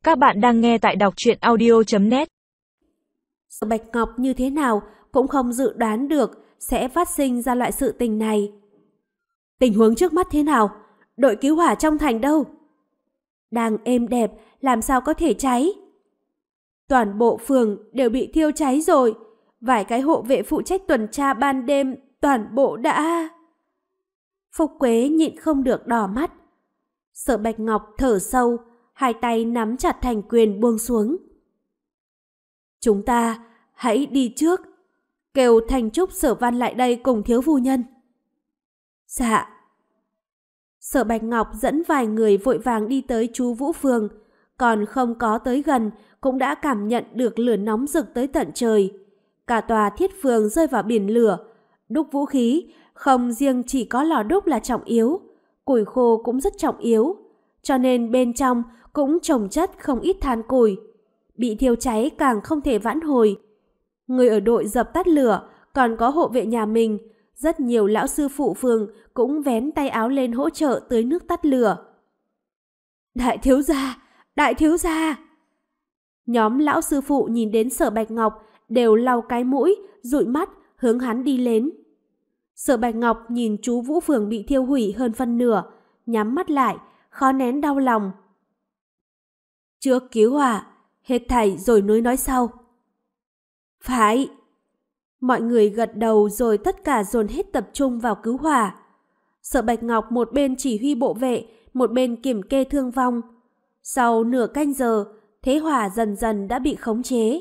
Các bạn đang nghe tại đọc truyện audio.net. Sở Bạch Ngọc như thế nào cũng không dự đoán được sẽ phát sinh ra loại sự tình này. Tình huống trước mắt thế nào? Đội cứu hỏa trong thành đâu? Đang êm đẹp, làm sao có thể cháy? Toàn bộ phường đều bị thiêu cháy rồi. Vài cái hộ vệ phụ trách tuần tra ban đêm toàn bộ đã... Phúc Quế nhịn không được đỏ mắt. Sở Bạch Ngọc thở sâu, hai tay nắm chặt thành quyền buông xuống. Chúng ta hãy đi trước, kêu Thành Trúc Sở Văn lại đây cùng thiếu phu nhân. Dạ. Sở Bạch Ngọc dẫn vài người vội vàng đi tới chú Vũ Phường, còn không có tới gần cũng đã cảm nhận được lửa nóng rực tới tận trời. Cả tòa Thiết Phường rơi vào biển lửa, đúc vũ khí, không riêng chỉ có lò đúc là trọng yếu, củi khô cũng rất trọng yếu, cho nên bên trong cũng chồng chất không ít than củi. Bị thiêu cháy càng không thể vãn hồi. Người ở đội dập tắt lửa, còn có hộ vệ nhà mình, rất nhiều lão sư phụ phường cũng vén tay áo lên hỗ trợ tưới nước tắt lửa. Đại thiếu gia, đại thiếu gia! Nhóm lão sư phụ nhìn đến Sở Bạch Ngọc đều lau cái mũi, dụi mắt, hướng hắn đi đến. Sở Bạch Ngọc nhìn chú Vũ Phường bị thiêu hủy hơn phân nửa, nhắm mắt lại, khó nén đau lòng. Trước cứu hỏa, hết thảy rồi nói sau. Phải. Mọi người gật đầu rồi tất cả dồn hết tập trung vào cứu hỏa. Sở Bạch Ngọc một bên chỉ huy bộ vệ, một bên kiểm kê thương vong. Sau nửa canh giờ, thế hỏa dần dần đã bị khống chế.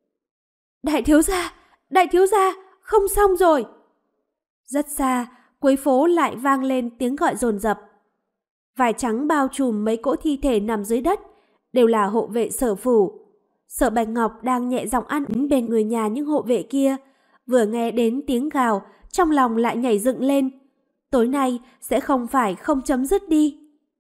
Đại thiếu gia, không xong rồi. Rất xa, cuối phố lại vang lên tiếng gọi dồn dập. Vải trắng bao trùm mấy cỗ thi thể nằm dưới đất, đều là hộ vệ Sở phủ. Sở Bạch Ngọc đang nhẹ giọng ăn uống bên người nhà những hộ vệ kia, vừa nghe đến tiếng gào, trong lòng lại nhảy dựng lên. Tối nay sẽ không phải không chấm dứt đi.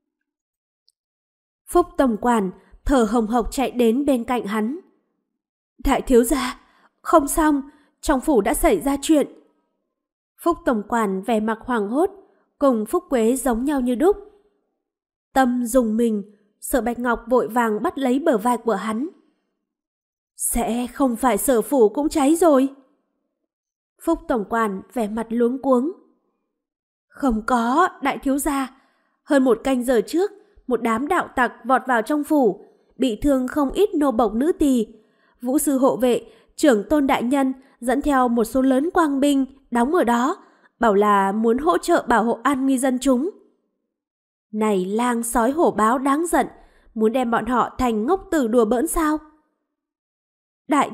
Phúc tổng quản thở hồng hộc chạy đến bên cạnh hắn. Đại thiếu gia, không xong, trong phủ đã xảy ra chuyện. Phúc tổng quản vẻ mặt hoảng hốt, cùng Phúc Quế giống nhau như đúc. Tâm dùng mình, Sở Bạch Ngọc vội vàng bắt lấy bờ vai của hắn. Sẽ không phải Sở phủ cũng cháy rồi? Phúc tổng quản vẻ mặt luống cuống. Không có, đại thiếu gia. Hơn một canh giờ trước, một đám đạo tặc vọt vào trong phủ, bị thương không ít nô bộc nữ tỳ. Vũ sư hộ vệ, trưởng tôn đại nhân dẫn theo một số lớn quang binh đóng ở đó, bảo là muốn hỗ trợ bảo hộ an nguy dân chúng. Này lang sói hổ báo đáng giận, muốn đem bọn họ thành ngốc tử đùa bỡn sao? Đại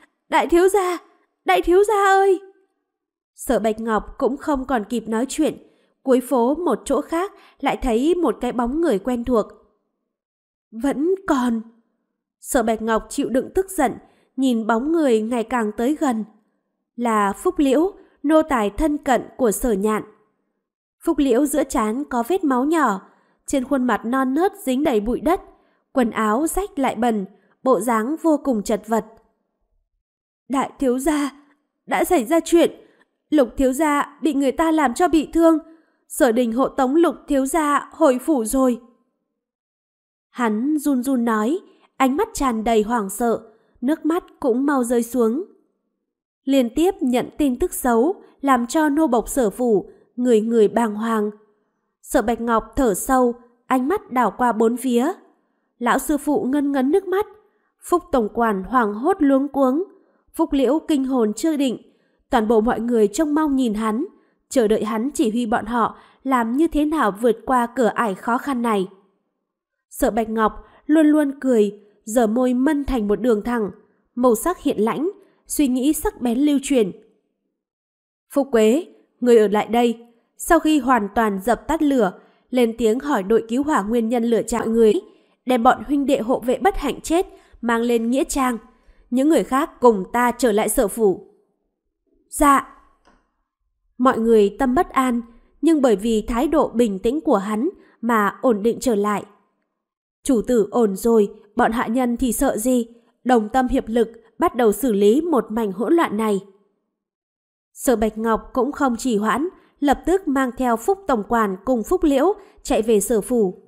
thiếu gia ơi! Sở Bạch Ngọc cũng không còn kịp nói chuyện, cuối phố một chỗ khác lại thấy một cái bóng người quen thuộc. Vẫn còn... Sở Bạch Ngọc chịu đựng tức giận, nhìn bóng người ngày càng tới gần. Là Phúc Liễu, nô tài thân cận của Sở Nhạn. Phúc Liễu giữa trán có vết máu nhỏ, trên khuôn mặt non nớt dính đầy bụi đất, quần áo rách lại bẩn, bộ dáng vô cùng chật vật. Đại thiếu gia, đã xảy ra chuyện, Lục thiếu gia bị người ta làm cho bị thương, Sở Đình hộ tống Lục thiếu gia hồi phủ rồi. Hắn run run nói, ánh mắt tràn đầy hoảng sợ, nước mắt cũng mau rơi xuống. Liên tiếp nhận tin tức xấu, làm cho nô bộc Sở phủ người người bàng hoàng. Sở Bạch Ngọc thở sâu, ánh mắt đảo qua bốn phía. Lão sư phụ ngân ngấn nước mắt, Phúc tổng quản hoảng hốt luống cuống, Phúc Liễu kinh hồn chưa định. Toàn bộ mọi người trông mong nhìn hắn, chờ đợi hắn chỉ huy bọn họ làm như thế nào vượt qua cửa ải khó khăn này. Sở Bạch Ngọc luôn luôn cười, giờ môi mân thành một đường thẳng, màu sắc hiện lãnh, suy nghĩ sắc bén lưu truyền. Phúc Quế, người ở lại đây. Sau khi hoàn toàn dập tắt lửa, lên tiếng hỏi đội cứu hỏa nguyên nhân lửa chạm người, đem bọn huynh đệ hộ vệ bất hạnh chết mang lên nghĩa trang. Những người khác cùng ta trở lại Sở phủ. Dạ. Mọi người tâm bất an, nhưng bởi vì thái độ bình tĩnh của hắn mà ổn định trở lại. Chủ tử ổn rồi, bọn hạ nhân thì sợ gì? Đồng tâm hiệp lực bắt đầu xử lý một mảnh hỗn loạn này. Sở Bạch Ngọc cũng không trì hoãn, lập tức mang theo Phúc tổng quản cùng Phúc Liễu chạy về Sở phủ.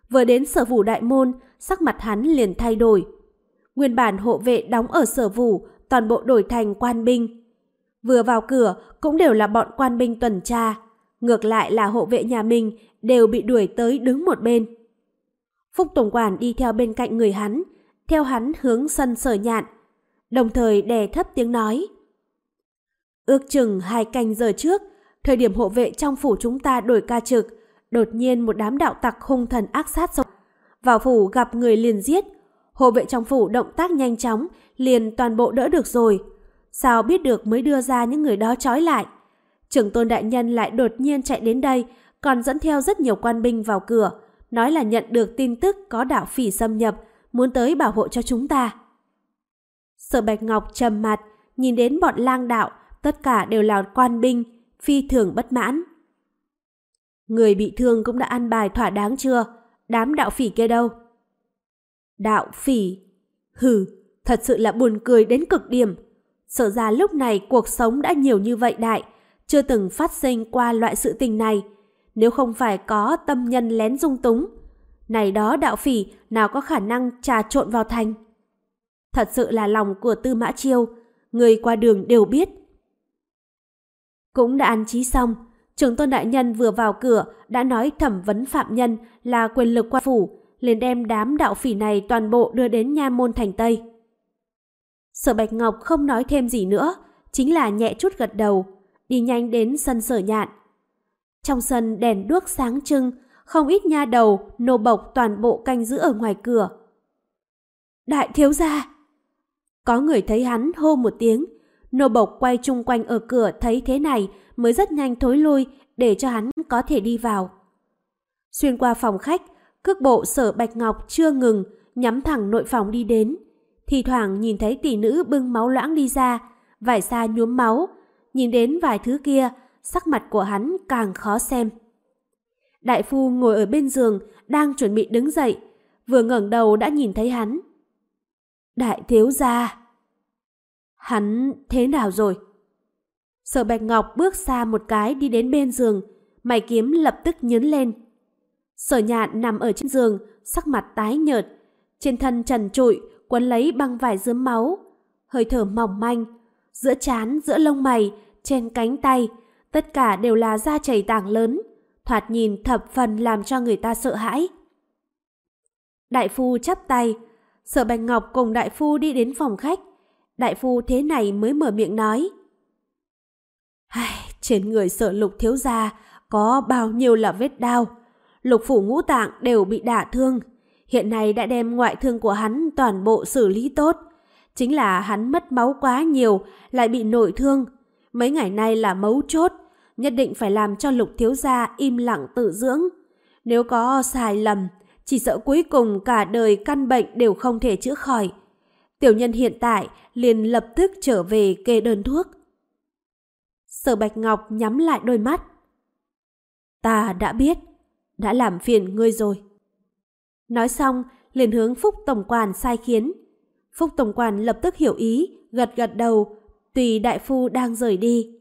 Vừa đến Sở Vũ đại môn, sắc mặt hắn liền thay đổi. Nguyên bản hộ vệ đóng ở Sở Vũ toàn bộ đổi thành quan binh. Vừa vào cửa cũng đều là bọn quan binh tuần tra. Ngược lại là hộ vệ nhà mình đều bị đuổi tới đứng một bên. Phúc tổng quản đi theo bên cạnh người hắn, theo hắn hướng sân Sở Nhạn, đồng thời đè thấp tiếng nói. Ước chừng 2 canh giờ trước, thời điểm hộ vệ trong phủ chúng ta đổi ca trực, đột nhiên một đám đạo tặc hung thần ác sát xông vào phủ, gặp người liền giết. Hộ vệ trong phủ động tác nhanh chóng, liền toàn bộ đỡ được rồi. Sao biết được mới đưa ra những người đó trói lại. Trưởng tôn đại nhân lại đột nhiên chạy đến đây, còn dẫn theo rất nhiều quan binh vào cửa, nói là nhận được tin tức có đạo phỉ xâm nhập, muốn tới bảo hộ cho chúng ta. Sở Bạch Ngọc trầm mặt, nhìn đến bọn lang đạo, tất cả đều là quan binh, phi thường bất mãn. Người bị thương cũng đã ăn bài thỏa đáng chưa? Đám đạo phỉ kia đâu? Đạo phỉ? Hừ, thật sự là buồn cười đến cực điểm. Sở ra lúc này cuộc sống đã nhiều như vậy đại, chưa từng phát sinh qua loại sự tình này. Nếu không phải có tâm nhân lén dung túng, này đó đạo phỉ nào có khả năng trà trộn vào thành. Thật sự là lòng của Tư Mã Chiêu, người qua đường đều biết. Cũng đã an trí xong, trưởng tôn đại nhân vừa vào cửa đã nói thẩm vấn phạm nhân là quyền lực quan phủ, liền đem đám đạo phỉ này toàn bộ đưa đến nha môn thành Tây. Sở Bạch Ngọc không nói thêm gì nữa, chính là nhẹ chút gật đầu, đi nhanh đến sân Sở Nhạn. Trong sân đèn đuốc sáng trưng, không ít nha đầu, nô bộc toàn bộ canh giữ ở ngoài cửa. Đại thiếu gia! Có người thấy hắn hô một tiếng, nô bộc quay chung quanh ở cửa thấy thế này mới rất nhanh thối lui để cho hắn có thể đi vào. Xuyên qua phòng khách, cước bộ Sở Bạch Ngọc chưa ngừng, nhắm thẳng nội phòng đi đến. Thì thoảng nhìn thấy tỷ nữ bưng máu loãng đi ra, vải xa nhuốm máu. Nhìn đến vài thứ kia, sắc mặt của hắn càng khó xem. Đại phu ngồi ở bên giường, đang chuẩn bị đứng dậy, vừa ngẩng đầu đã nhìn thấy hắn. Đại thiếu gia! Hắn thế nào rồi? Sở Bạch Ngọc bước xa một cái đi đến bên giường, mày kiếm lập tức nhướng lên. Sở Nhạn nằm ở trên giường, sắc mặt tái nhợt, trên thân trần trụi quấn lấy băng vải rướm máu, hơi thở mỏng manh, giữa trán, giữa lông mày, trên cánh tay, tất cả đều là da chảy tảng lớn, thoạt nhìn thập phần làm cho người ta sợ hãi. Đại phu chắp tay, Sở Bạch Ngọc cùng đại phu đi đến phòng khách. Đại phu thế này mới mở miệng nói. Trên người Sở Lục thiếu gia có bao nhiêu là vết đao, lục phủ ngũ tạng đều bị đả thương. Hiện nay đã đem ngoại thương của hắn toàn bộ xử lý tốt. Chính là hắn mất máu quá nhiều, lại bị nội thương. Mấy ngày nay là mấu chốt, nhất định phải làm cho Lục thiếu gia im lặng tự dưỡng. Nếu có sai lầm, chỉ sợ cuối cùng cả đời căn bệnh đều không thể chữa khỏi. Tiểu nhân hiện tại liền lập tức trở về kê đơn thuốc. Sở Bạch Ngọc nhắm lại đôi mắt. Ta đã biết, đã làm phiền ngươi rồi. Nói xong, liền hướng Phúc tổng quản sai khiến. Phúc tổng quản lập tức hiểu ý, gật gật đầu, tùy đại phu đang rời đi.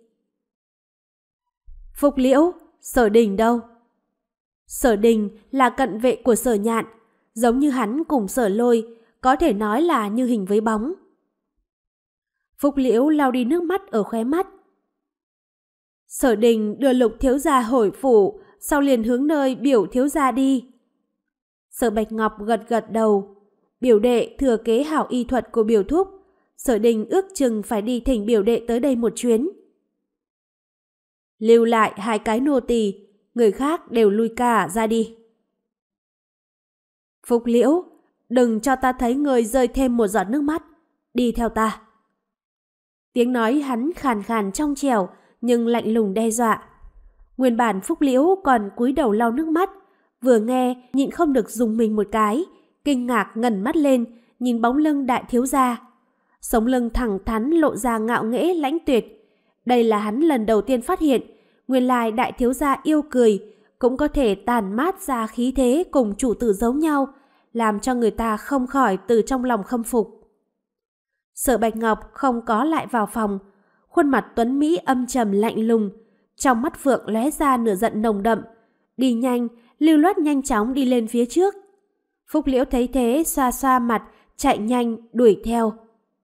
Phúc Liễu, Sở Đình đâu? Sở Đình là cận vệ của Sở Nhạn, giống như hắn cùng Sở Lôi, có thể nói là như hình với bóng. Phúc Liễu lau đi nước mắt ở khóe mắt. Sở Đình đưa Lục thiếu gia hồi phủ, sau liền hướng nơi biểu thiếu gia đi. Sở Bạch Ngọc gật gật đầu. Biểu đệ thừa kế hảo y thuật của biểu thúc, Sở Đình ước chừng phải đi thỉnh biểu đệ tới đây một chuyến. Lưu lại 2 cái nô tỳ, người khác đều lui cả ra đi. Phúc Liễu, đừng cho ta thấy người rơi thêm một giọt nước mắt, đi theo ta. Tiếng nói hắn khàn khàn trong trẻo nhưng lạnh lùng đe dọa. Nguyên bản Phúc Liễu còn cúi đầu lau nước mắt, vừa nghe nhịn không được dùng mình một cái, kinh ngạc ngẩng mắt lên, nhìn bóng lưng đại thiếu gia. Sống lưng thẳng thắn lộ ra ngạo nghễ lãnh tuyệt. Đây là hắn lần đầu tiên phát hiện, nguyên lai đại thiếu gia yêu cười, cũng có thể tàn mát ra khí thế cùng chủ tử giống nhau, làm cho người ta không khỏi từ trong lòng khâm phục. Sở Bạch Ngọc không có lại vào phòng, khuôn mặt tuấn mỹ âm trầm lạnh lùng, trong mắt phượng lóe ra nửa giận nồng đậm, đi nhanh lưu loát nhanh chóng đi lên phía trước. Phúc Liễu thấy thế xoa xoa mặt, chạy nhanh đuổi theo.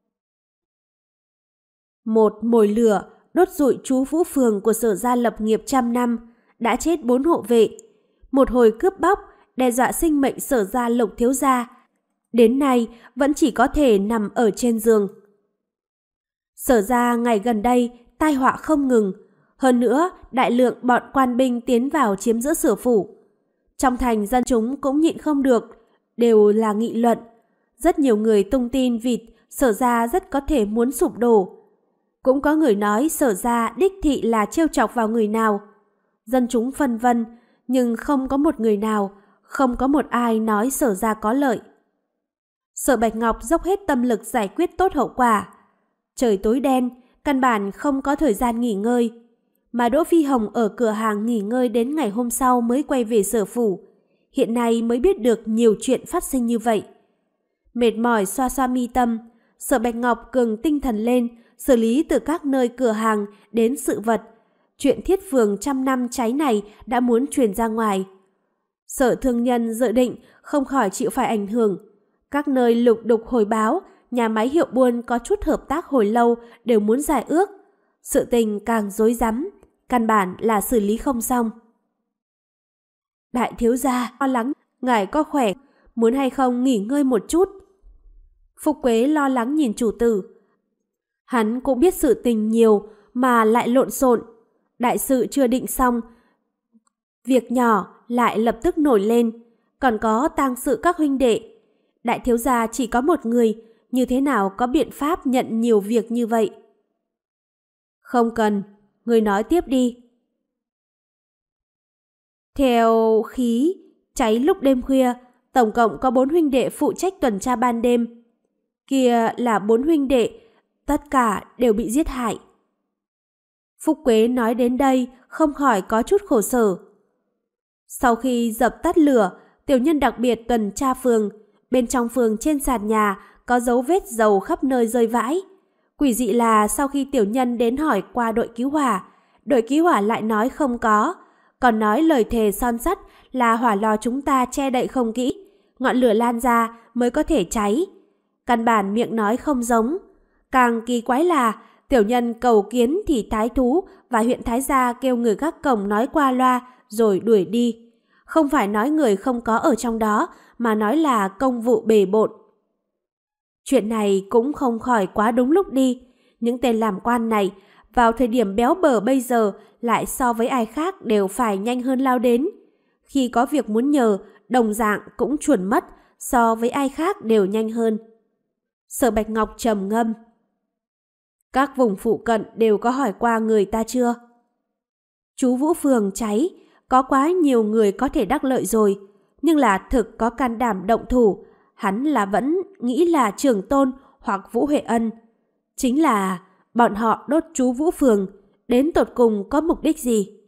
Một mồi lửa đốt rụi chú Vũ Phường của Sở gia lập nghiệp 100 năm, đã chết 4 hộ vệ. Một hồi cướp bóc, đe dọa sinh mệnh Sở gia Lộc thiếu gia, đến nay vẫn chỉ có thể nằm ở trên giường. Sở gia ngày gần đây tai họa không ngừng, hơn nữa đại lượng bọn quan binh tiến vào chiếm giữ Sở phủ. Trong thành dân chúng cũng nhịn không được, đều là nghị luận. Rất nhiều người tung tin vịt Sở gia rất có thể muốn sụp đổ. Cũng có người nói Sở gia đích thị là trêu chọc vào người nào. Dân chúng phân vân, nhưng không có một người nào, không có một ai nói Sở gia có lợi. Sở Bạch Ngọc dốc hết tâm lực giải quyết tốt hậu quả. Trời tối đen, căn bản không có thời gian nghỉ ngơi. Mà Đỗ Phi Hồng ở cửa hàng nghỉ ngơi đến ngày hôm sau mới quay về Sở phủ. Hiện nay mới biết được nhiều chuyện phát sinh như vậy. Mệt mỏi xoa xoa mi tâm, Sở Bạch Ngọc cường tinh thần lên, xử lý từ các nơi cửa hàng đến sự vật. Chuyện Thiết Phường 100 năm cháy này đã muốn truyền ra ngoài. Sở thương nhân dự định không khỏi chịu phải ảnh hưởng. Các nơi lục đục hồi báo, nhà máy hiệu buôn có chút hợp tác hồi lâu đều muốn giải ước. Sự tình càng rối rắm, căn bản là xử lý không xong. Đại thiếu gia lo lắng, ngài có khỏe, muốn hay không nghỉ ngơi một chút? Phục Quế lo lắng nhìn chủ tử. Hắn cũng biết sự tình nhiều mà lại lộn xộn. Đại sự chưa định xong, việc nhỏ lại lập tức nổi lên. Còn có tang sự các huynh đệ. Đại thiếu gia chỉ có một người, như thế nào có biện pháp nhận nhiều việc như vậy? Không cần, người nói tiếp đi. Theo khí, cháy lúc đêm khuya, tổng cộng có 4 huynh đệ phụ trách tuần tra ban đêm. Kia là 4 huynh đệ, tất cả đều bị giết hại. Phúc Quế nói đến đây không khỏi có chút khổ sở. Sau khi dập tắt lửa, tiểu nhân đặc biệt tuần tra phường. Bên trong phường trên sàn nhà có dấu vết dầu khắp nơi rơi vãi. Quỷ dị là sau khi tiểu nhân đến hỏi qua đội cứu hỏa lại nói không có. Còn nói lời thề son sắt là hỏa lò chúng ta che đậy không kỹ, ngọn lửa lan ra mới có thể cháy. Căn bản miệng nói không giống. Càng kỳ quái là tiểu nhân cầu kiến thì thái thú và huyện thái gia kêu người gác cổng nói qua loa rồi đuổi đi. Không phải nói người không có ở trong đó, mà nói là công vụ bề bộn. Chuyện này cũng không khỏi quá đúng lúc đi. Những tên làm quan này vào thời điểm béo bở bây giờ lại so với ai khác đều phải nhanh hơn lao đến. Khi có việc muốn nhờ, đồng dạng cũng chuẩn mất, so với ai khác đều nhanh hơn. Sở Bạch Ngọc trầm ngâm. Các vùng phụ cận đều có hỏi qua người ta chưa? Chú Vũ Phường cháy, có quá nhiều người có thể đắc lợi rồi, nhưng là thực có can đảm động thủ, hắn là vẫn nghĩ là Trường Tôn hoặc Vũ Huệ Ân. Chính là bọn họ đốt chú Vũ Phường, đến tột cùng có mục đích gì?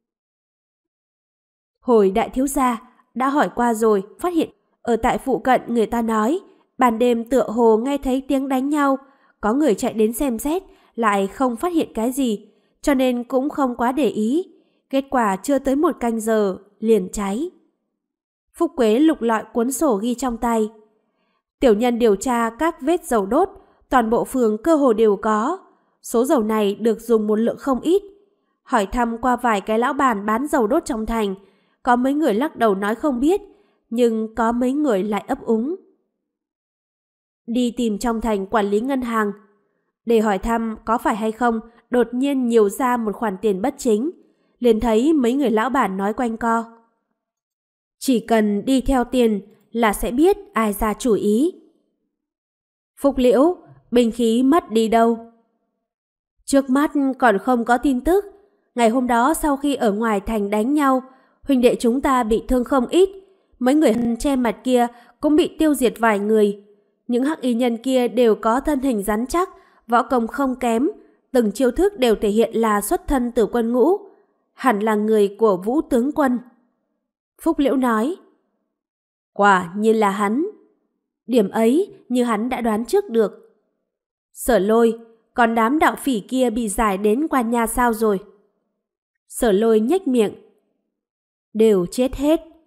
Hồi đại thiếu gia đã hỏi qua rồi, phát hiện ở tại phụ cận người ta nói, ban đêm tựa hồ nghe thấy tiếng đánh nhau, có người chạy đến xem xét, lại không phát hiện cái gì, cho nên cũng không quá để ý. Kết quả chưa tới 1 canh giờ, liền cháy. Phúc Quế lục lọi cuốn sổ ghi trong tay. Tiểu nhân điều tra các vết dầu đốt, toàn bộ phường cơ hồ đều có. Số dầu này được dùng một lượng không ít. Hỏi thăm qua vài cái lão bản bán dầu đốt trong thành, có mấy người lắc đầu nói không biết, nhưng có mấy người lại ấp úng. Đi tìm trong thành quản lý ngân hàng, để hỏi thăm có phải hay không đột nhiên nhiều ra một khoản tiền bất chính, liền thấy mấy người lão bản nói quanh co. Chỉ cần đi theo tiền là sẽ biết ai ra chủ ý. Phúc Liễu, binh khí mất đi đâu? Trước mắt còn không có tin tức. Ngày hôm đó sau khi ở ngoài thành đánh nhau, huynh đệ chúng ta bị thương không ít. Mấy người che mặt kia cũng bị tiêu diệt vài người. Những hắc y nhân kia đều có thân hình rắn chắc, võ công không kém, từng chiêu thức đều thể hiện là xuất thân từ quân ngũ. Hẳn là người của Vũ tướng quân. Phúc Liễu nói. Quả nhiên là hắn. Điểm ấy như hắn đã đoán trước được. Sở Lôi, còn đám đạo phỉ kia bị giải đến Quan Nha sao rồi? Sở Lôi nhếch miệng. Đều chết hết,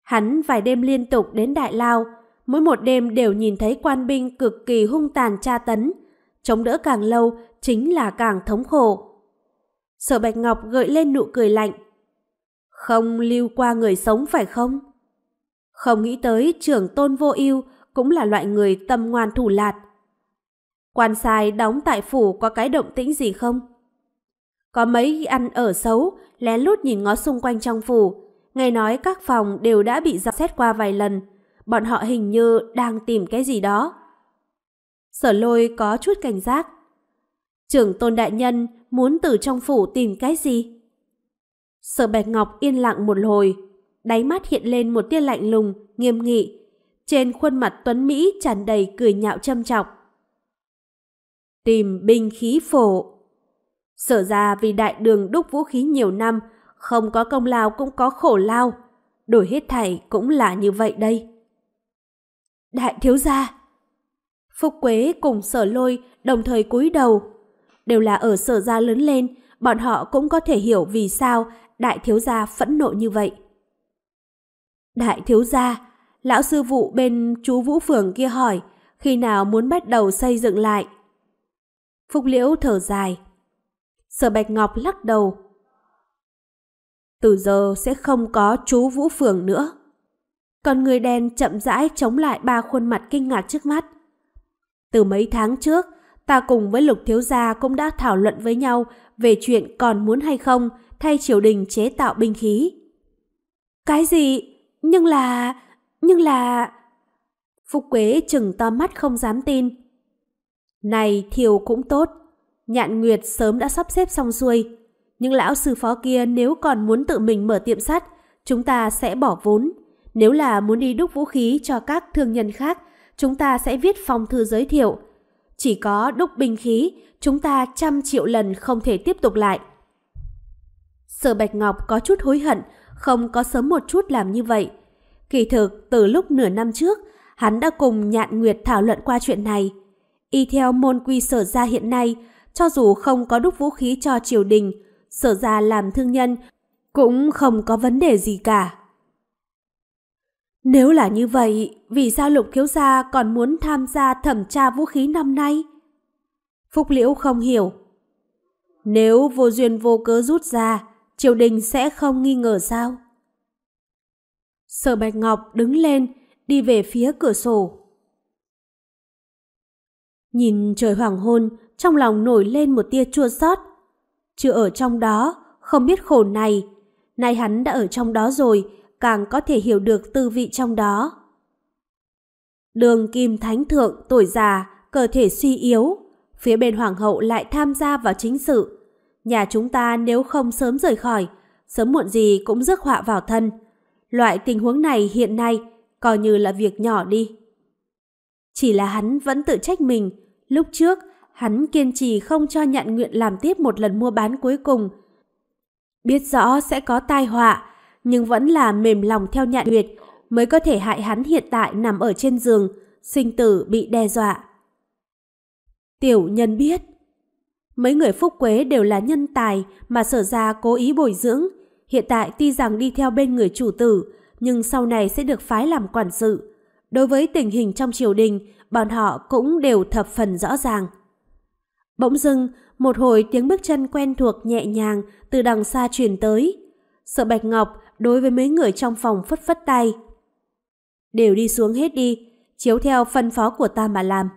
Hắn vài đêm liên tục đến Đại Lao, mỗi một đêm đều nhìn thấy quan binh cực kỳ hung tàn tra tấn. Chống đỡ càng lâu chính là càng thống khổ. Sở Bạch Ngọc gợi lên nụ cười lạnh. Không lưu qua người sống phải không? Không nghĩ tới trưởng Tôn Vô Ưu cũng là loại người tâm ngoan thủ lạt. Quan sai đóng tại phủ có cái động tĩnh gì không? Có mấy ăn ở xấu, lén lút nhìn ngó xung quanh trong phủ. Nghe nói các phòng đều đã bị dò xét qua vài lần. Bọn họ hình như đang tìm cái gì đó. Sở Lôi có chút cảnh giác. Trưởng Tôn đại nhân muốn từ trong phủ tìm cái gì? Sở Bạch Ngọc yên lặng một hồi, đáy mắt hiện lên một tia lạnh lùng, nghiêm nghị. Trên khuôn mặt tuấn mỹ tràn đầy cười nhạo châm chọc. Tìm binh khí phổ. Sở ra vì đại đường đúc vũ khí nhiều năm, không có công lao cũng có khổ lao. Đổi hết thảy cũng là như vậy đây. Đại thiếu gia. Phúc Quế cùng Sở Lôi đồng thời cúi đầu. Đều là ở Sở gia lớn lên, bọn họ cũng có thể hiểu vì sao đại thiếu gia phẫn nộ như vậy. Đại thiếu gia, lão sư vụ bên chú Vũ Phường kia hỏi khi nào muốn bắt đầu xây dựng lại. Phúc Liễu thở dài. Sở Bạch Ngọc lắc đầu. Từ giờ sẽ không có chú Vũ Phường nữa. Còn người đen chậm rãi chống lại ba khuôn mặt kinh ngạc trước mắt. Từ mấy tháng trước, ta cùng với Lục thiếu gia cũng đã thảo luận với nhau về chuyện còn muốn hay không thay triều đình chế tạo binh khí. Cái gì? Nhưng là... Phúc Quế trừng to mắt không dám tin. Này Thiều cũng tốt, Nhạn Nguyệt sớm đã sắp xếp xong xuôi. Nhưng lão sư phó kia nếu còn muốn tự mình mở tiệm sắt, chúng ta sẽ bỏ vốn. Nếu là muốn đi đúc vũ khí cho các thương nhân khác, chúng ta sẽ viết phong thư giới thiệu. Chỉ có đúc binh khí, chúng ta 100 triệu lần không thể tiếp tục lại. Sở Bạch Ngọc có chút hối hận, không có sớm một chút làm như vậy. Kỳ thực, từ lúc nửa năm trước, hắn đã cùng Nhạn Nguyệt thảo luận qua chuyện này. Y theo môn quy Sở gia hiện nay, cho dù không có đúc vũ khí cho triều đình, Sở gia làm thương nhân cũng không có vấn đề gì cả. Nếu là như vậy, vì sao Lục thiếu gia còn muốn tham gia thẩm tra vũ khí năm nay? Phúc Liễu không hiểu. Nếu vô duyên vô cớ rút ra, triều đình sẽ không nghi ngờ sao? Sở Bạch Ngọc đứng lên, đi về phía cửa sổ. Nhìn trời hoàng hôn, trong lòng nổi lên một tia chua xót. Chưa ở trong đó, không biết khổ này. Nay hắn đã ở trong đó rồi, càng có thể hiểu được tư vị trong đó. Đường kim thánh thượng tuổi già, cơ thể suy yếu. Phía bên hoàng hậu lại tham gia vào chính sự. Nhà chúng ta nếu không sớm rời khỏi, sớm muộn gì cũng rước họa vào thân. Loại tình huống này hiện nay coi như là việc nhỏ đi. Chỉ là hắn vẫn tự trách mình. Lúc trước, hắn kiên trì không cho Nhạn Nguyệt làm tiếp một lần mua bán cuối cùng. Biết rõ sẽ có tai họa, nhưng vẫn là mềm lòng theo Nhạn Nguyệt mới có thể hại hắn hiện tại nằm ở trên giường, sinh tử bị đe dọa. Tiểu nhân biết. Mấy người Phúc Quế đều là nhân tài mà Sở gia cố ý bồi dưỡng. Hiện tại tuy rằng đi theo bên người chủ tử, nhưng sau này sẽ được phái làm quản sự. Đối với tình hình trong triều đình, bọn họ cũng đều thập phần rõ ràng. Bỗng dưng, một hồi tiếng bước chân quen thuộc nhẹ nhàng từ đằng xa truyền tới. Sở Bạch Ngọc đối với mấy người trong phòng phất phất tay. Đều đi xuống hết đi, chiếu theo phân phó của ta mà làm.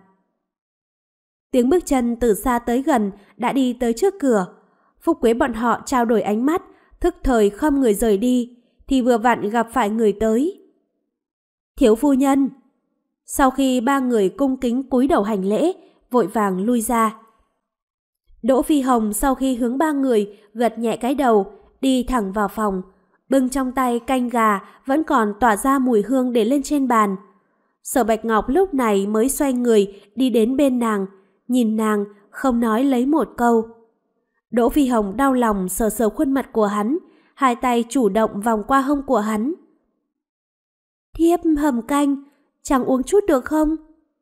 Tiếng bước chân từ xa tới gần đã đi tới trước cửa. Phúc Quế bọn họ trao đổi ánh mắt, thức thời khom người rời đi, thì vừa vặn gặp phải người tới. Thiếu phu nhân. Sau khi ba người cung kính cúi đầu hành lễ, vội vàng lui ra. Đỗ Phi Hồng sau khi hướng ba người gật nhẹ cái đầu, đi thẳng vào phòng, bưng trong tay canh gà vẫn còn tỏa ra mùi hương để lên trên bàn. Sở Bạch Ngọc lúc này mới xoay người đi đến bên nàng, nhìn nàng không nói lấy một câu. Đỗ Phi Hồng đau lòng sờ sờ khuôn mặt của hắn, hai tay chủ động vòng qua hông của hắn. Thiếp hầm canh, chàng uống chút được không?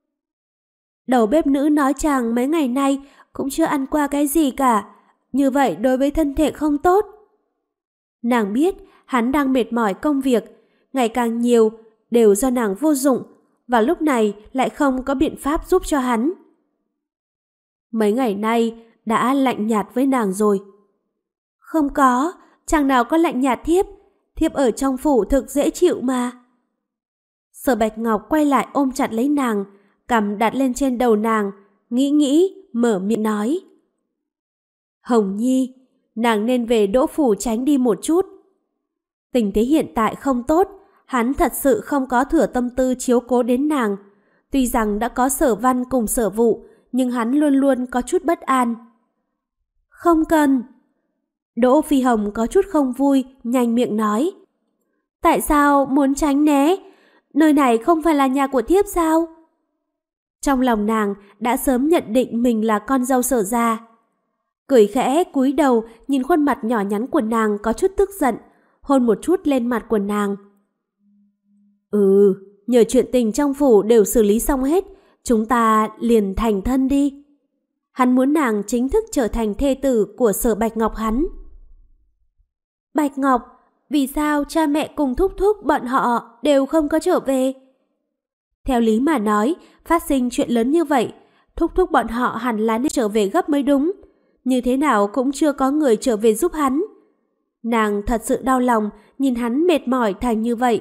Đầu bếp nữ nói chàng mấy ngày nay cũng chưa ăn qua cái gì cả, như vậy đối với thân thể không tốt. Nàng biết hắn đang mệt mỏi công việc, ngày càng nhiều, đều do nàng vô dụng, và lúc này lại không có biện pháp giúp cho hắn. Mấy ngày nay đã lạnh nhạt với nàng rồi. Không có, chàng nào có lạnh nhạt thiếp, thiếp ở trong phủ thực dễ chịu mà. Sở Bạch Ngọc quay lại ôm chặt lấy nàng, cằm đặt lên trên đầu nàng, nghĩ, mở miệng nói. Hồng Nhi, nàng nên về Đỗ phủ tránh đi một chút. Tình thế hiện tại không tốt, hắn thật sự không có thừa tâm tư chiếu cố đến nàng. Tuy rằng đã có Sở Văn cùng Sở Vụ, nhưng hắn luôn luôn có chút bất an. Không cần. Đỗ Phi Hồng có chút không vui, nhanh miệng nói. Tại sao muốn tránh né? Nơi này không phải là nhà của thiếp sao? Trong lòng nàng đã sớm nhận định mình là con dâu Sở gia. Cười khẽ cúi đầu nhìn khuôn mặt nhỏ nhắn của nàng có chút tức giận, hôn một chút lên mặt của nàng. Nhờ chuyện tình trong phủ đều xử lý xong hết, chúng ta liền thành thân đi. Hắn muốn nàng chính thức trở thành thê tử của Sở Bạch Ngọc hắn. Bạch Ngọc, vì sao cha mẹ cùng thúc thúc bọn họ đều không có trở về? Theo lý mà nói, phát sinh chuyện lớn như vậy, thúc thúc bọn họ hẳn là nên trở về gấp mới đúng. Như thế nào cũng chưa có người trở về giúp hắn. Nàng thật sự đau lòng nhìn hắn mệt mỏi thành như vậy.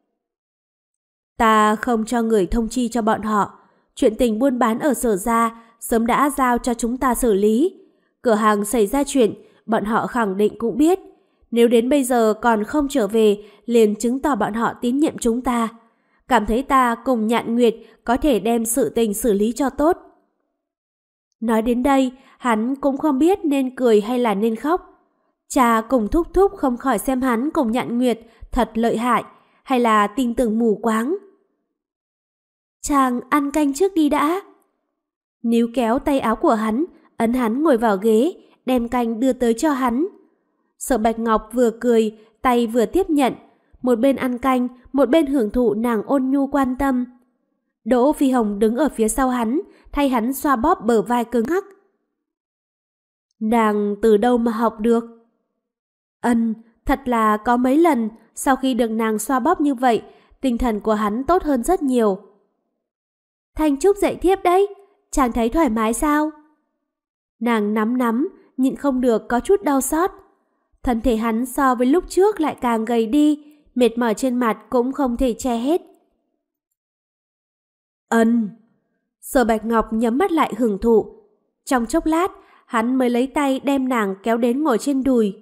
Ta không cho người thông chi cho bọn họ. Chuyện tình buôn bán ở Sở gia sớm đã giao cho chúng ta xử lý. Cửa hàng xảy ra chuyện, bọn họ khẳng định cũng biết. Nếu đến bây giờ còn không trở về, liền chứng tỏ bọn họ tín nhiệm chúng ta. Cảm thấy ta cùng Nhạn Nguyệt có thể đem sự tình xử lý cho tốt. Nói đến đây, hắn cũng không biết nên cười hay là nên khóc. Cha cùng thúc thúc không khỏi xem hắn cùng Nhạn Nguyệt thật lợi hại, hay là tin tưởng mù quáng. Chàng ăn canh trước đi đã. Níu kéo tay áo của hắn, ấn hắn ngồi vào ghế, đem canh đưa tới cho hắn. Sở Bạch Ngọc vừa cười, tay vừa tiếp nhận, một bên ăn canh, một bên hưởng thụ nàng ôn nhu quan tâm. Đỗ Phi Hồng đứng ở phía sau hắn, thay hắn xoa bóp bờ vai cứng ngắc. Nàng từ đâu mà học được? Thật là có mấy lần, sau khi được nàng xoa bóp như vậy, tinh thần của hắn tốt hơn rất nhiều. Thanh Trúc dạy thiếp đấy, chàng thấy thoải mái sao? Nàng nắm, nhịn không được có chút đau xót. Thân thể hắn so với lúc trước lại càng gầy đi, mệt mỏi trên mặt cũng không thể che hết. Sở Bạch Ngọc nhắm mắt lại hưởng thụ. Trong chốc lát, hắn mới lấy tay đem nàng kéo đến ngồi trên đùi.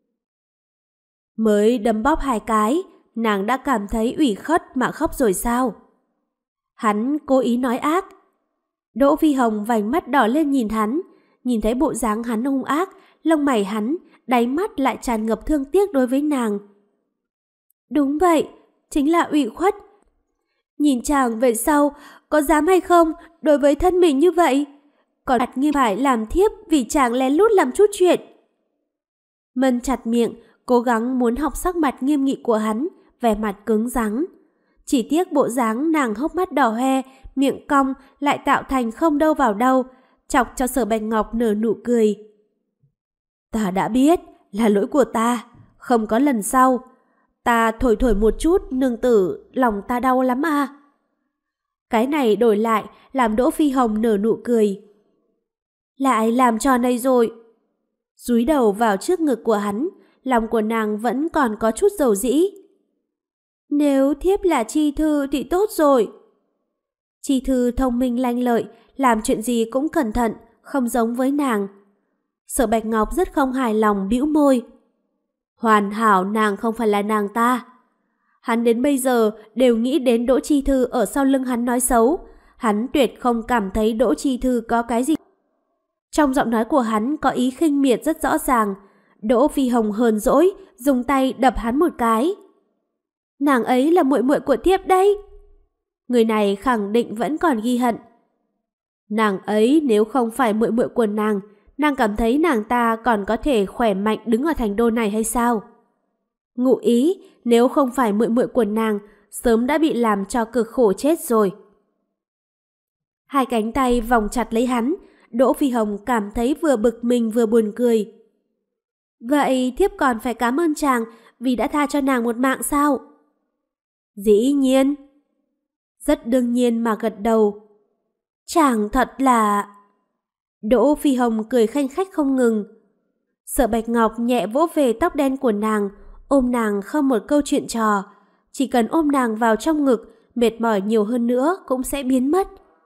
Mới đấm bóp 2 cái, nàng đã cảm thấy ủy khuất mà khóc rồi sao? Hắn cố ý nói ác. Đỗ Phi Hồng vành mắt đỏ lên nhìn hắn, nhìn thấy bộ dáng hắn hung ác, lông mày hắn, đáy mắt lại tràn ngập thương tiếc đối với nàng. Đúng vậy, chính là ủy khuất. Nhìn chàng về sau, có dám hay không đối với thân mình như vậy? Còn Mặt Nghiêm phải làm thiếp vì chàng lén lút làm chút chuyện. Mân chặt miệng, cố gắng muốn học sắc mặt nghiêm nghị của hắn, vẻ mặt cứng rắn. Chỉ tiếc bộ dáng nàng hốc mắt đỏ hoe, miệng cong lại tạo thành không đâu vào đâu, chọc cho Sở Bạch Ngọc nở nụ cười. Ta đã biết, là lỗi của ta, không có lần sau. Ta thổi một chút, nương tử, lòng ta đau lắm à. Cái này đổi lại, làm Đỗ Phi Hồng nở nụ cười. Lại làm trò này rồi. Dúi đầu vào trước ngực của hắn, lòng của nàng vẫn còn có chút dầu dĩ. Nếu thiếp là Chi Thư thì tốt rồi. Chi Thư thông minh lanh lợi, làm chuyện gì cũng cẩn thận, không giống với nàng. Sở Bạch Ngọc rất không hài lòng, bĩu môi. Hoàn hảo nàng không phải là nàng ta. Hắn đến bây giờ đều nghĩ đến Đỗ Chi Thư ở sau lưng hắn nói xấu. Hắn tuyệt không cảm thấy Đỗ Chi Thư có cái gì. Trong giọng nói của hắn có ý khinh miệt rất rõ ràng. Đỗ Phi Hồng hờn dỗi, dùng tay đập hắn một cái. Nàng ấy là muội muội của thiếp đấy. Người này khẳng định vẫn còn ghi hận. Nàng ấy nếu không phải muội muội của nàng cảm thấy nàng ta còn có thể khỏe mạnh đứng ở thành đô này hay sao? Ngụ ý, nếu không phải muội muội của nàng, sớm đã bị làm cho cực khổ chết rồi. 2 cánh tay vòng chặt lấy hắn, Đỗ Phi Hồng cảm thấy vừa bực mình vừa buồn cười. Vậy thiếp còn phải cảm ơn chàng vì đã tha cho nàng một mạng sao? Dĩ nhiên. Rất đương nhiên mà gật đầu. Chàng thật là... Đỗ Phi Hồng cười khanh khách không ngừng. Sở Bạch Ngọc nhẹ vỗ về tóc đen của nàng, ôm nàng không một câu chuyện trò. Chỉ cần ôm nàng vào trong ngực, mệt mỏi nhiều hơn nữa cũng sẽ biến mất.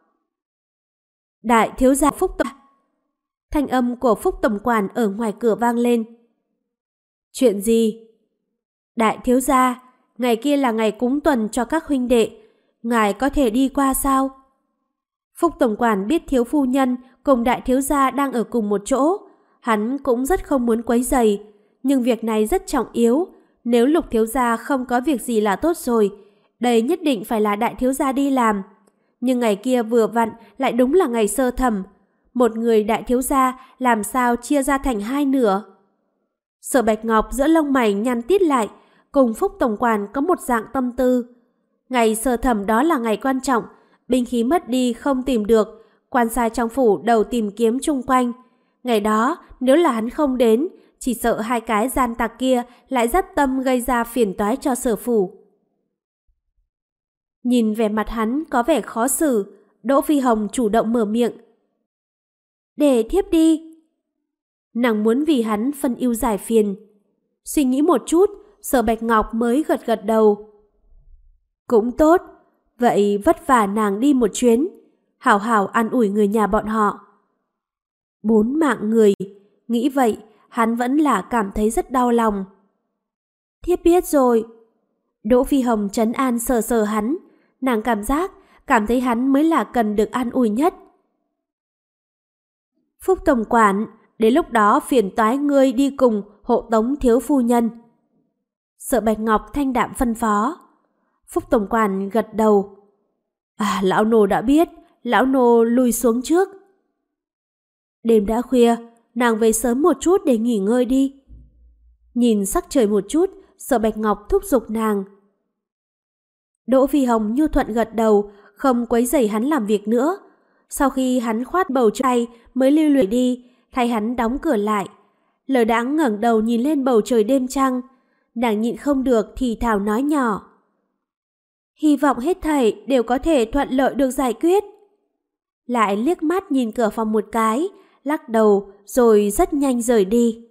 Đại thiếu gia Phúc Tổng... Thanh âm của Phúc Tổng quản ở ngoài cửa vang lên. Chuyện gì? Đại thiếu gia, ngày kia là ngày cúng tuần cho các huynh đệ. Ngài có thể đi qua sao? Phúc Tổng quản biết thiếu phu nhân cùng đại thiếu gia đang ở cùng một chỗ. Hắn cũng rất không muốn quấy rầy, nhưng việc này rất trọng yếu. Nếu Lục thiếu gia không có việc gì là tốt rồi. Đây nhất định phải là đại thiếu gia đi làm. Nhưng ngày kia vừa vặn lại đúng là ngày sơ thẩm. Một người đại thiếu gia làm sao chia ra thành hai nửa? Sở Bạch Ngọc giữa lông mày nhăn tít lại, cùng Phúc Tổng quản có một dạng tâm tư. Ngày sơ thẩm đó là ngày quan trọng, binh khí mất đi không tìm được, quan sai trong phủ đầu tìm kiếm chung quanh. Ngày đó nếu là hắn không đến, chỉ sợ hai cái gian tặc kia lại dắt tâm gây ra phiền toái cho Sở phủ. Nhìn vẻ mặt hắn có vẻ khó xử, Đỗ Phi Hồng chủ động mở miệng. Để thiếp đi. Nàng muốn vì hắn phân ưu giải phiền. Suy nghĩ một chút, Sở Bạch Ngọc mới gật gật đầu. Cũng tốt, vậy vất vả nàng đi một chuyến, hảo hảo an ủi người nhà bọn họ. 4 mạng người, nghĩ vậy, hắn vẫn là cảm thấy rất đau lòng. Thiếp biết rồi. Đỗ Phi Hồng trấn an sờ sờ hắn, nàng cảm thấy hắn mới là cần được an ủi nhất. Phúc Tổng quản, đến lúc đó phiền toái ngươi đi cùng hộ tống thiếu phu nhân. Sở Bạch Ngọc thanh đạm phân phó. Phúc Tổng quản gật đầu. Lão nô đã biết, lão nô lui xuống trước. Đêm đã khuya, nàng về sớm một chút để nghỉ ngơi đi. Nhìn sắc trời một chút, Sở Bạch Ngọc thúc giục nàng. Đỗ Phi Hồng nhu thuận gật đầu, không quấy rầy hắn làm việc nữa. Sau khi hắn khoát bầu trời mới lưu luyến đi, thay hắn đóng cửa lại. Lờ đãng ngẩng đầu nhìn lên bầu trời đêm trăng, nàng nhịn không được thì thào nói nhỏ. Hy vọng hết thảy đều có thể thuận lợi được giải quyết. Lại liếc mắt nhìn cửa phòng một cái, lắc đầu rồi rất nhanh rời đi.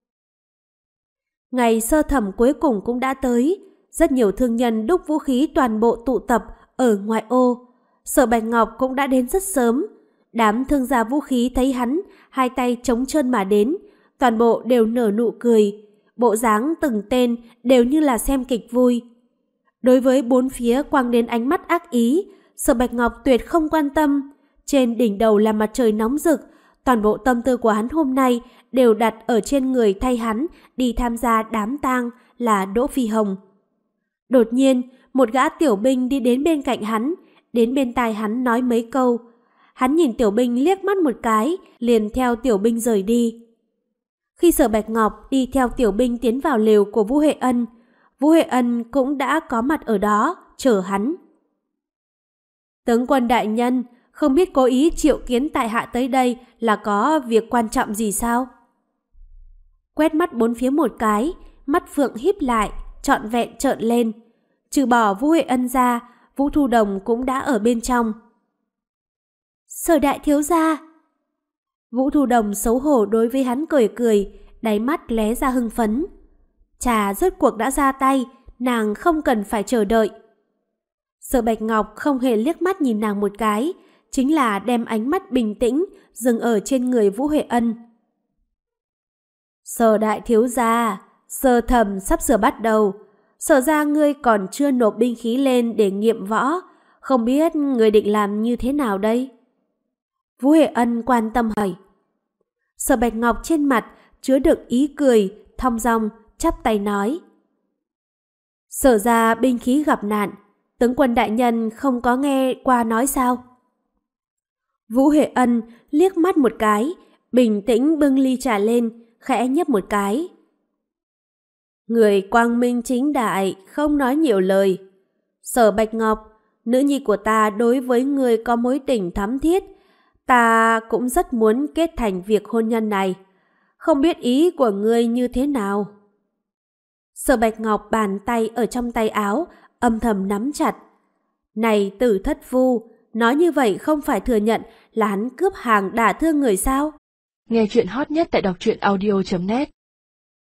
Ngày sơ thẩm cuối cùng cũng đã tới, rất nhiều thương nhân đúc vũ khí toàn bộ tụ tập ở ngoại ô. Sở Bạch Ngọc cũng đã đến rất sớm. Đám thương gia vũ khí thấy hắn, hai tay trống trơn mà đến, toàn bộ đều nở nụ cười. Bộ dáng từng tên đều như là xem kịch vui. Đối với bốn phía quang đến ánh mắt ác ý, Sở Bạch Ngọc tuyệt không quan tâm. Trên đỉnh đầu là mặt trời nóng rực, toàn bộ tâm tư của hắn hôm nay đều đặt ở trên người thay hắn đi tham gia đám tang là Đỗ Phi Hồng. Đột nhiên, một gã tiểu binh đi đến bên cạnh hắn, đến bên tai hắn nói mấy câu. Hắn nhìn tiểu binh liếc mắt một cái, liền theo tiểu binh rời đi. Khi Sở Bạch Ngọc đi theo tiểu binh tiến vào lều của Vũ Huệ Ân, Vũ Huệ Ân cũng đã có mặt ở đó, chờ hắn. Tướng quân đại nhân, không biết cố ý triệu kiến tại hạ tới đây là có việc quan trọng gì sao? Quét mắt bốn phía một cái, mắt phượng híp lại, trọn vẹn trợn lên. Trừ bỏ Vũ Huệ Ân ra, Vũ Thu Đồng cũng đã ở bên trong. Sở đại thiếu gia. Vũ Thu Đồng xấu hổ đối với hắn cười cười, đáy mắt lóe ra hưng phấn. Trà rốt cuộc đã ra tay, nàng không cần phải chờ đợi. Sở Bạch Ngọc không hề liếc mắt nhìn nàng một cái, chính là đem ánh mắt bình tĩnh dừng ở trên người Vũ Huệ Ân. Sở đại thiếu gia, sơ thẩm sắp sửa bắt đầu. Sở ra ngươi còn chưa nộp binh khí lên để nghiệm võ, không biết ngươi định làm như thế nào đây? Vũ Huệ Ân quan tâm hỏi. Sở Bạch Ngọc trên mặt chứa đựng ý cười, thong dong chắp tay nói. Sở ra binh khí gặp nạn, tướng quân đại nhân không có nghe qua nói sao? Vũ Huệ Ân liếc mắt một cái, bình tĩnh bưng ly trà lên, khẽ nhấp một cái. Người quang minh chính đại, không nói nhiều lời. Sở Bạch Ngọc, nữ nhi của ta đối với người có mối tình thắm thiết, ta cũng rất muốn kết thành việc hôn nhân này. Không biết ý của ngươi như thế nào? Sở Bạch Ngọc bàn tay ở trong tay áo, âm thầm nắm chặt. Này Tử Thất Vu, nói như vậy không phải thừa nhận là hắn cướp hàng đả thương người sao? Nghe chuyện hot nhất tại đọc truyện audio.net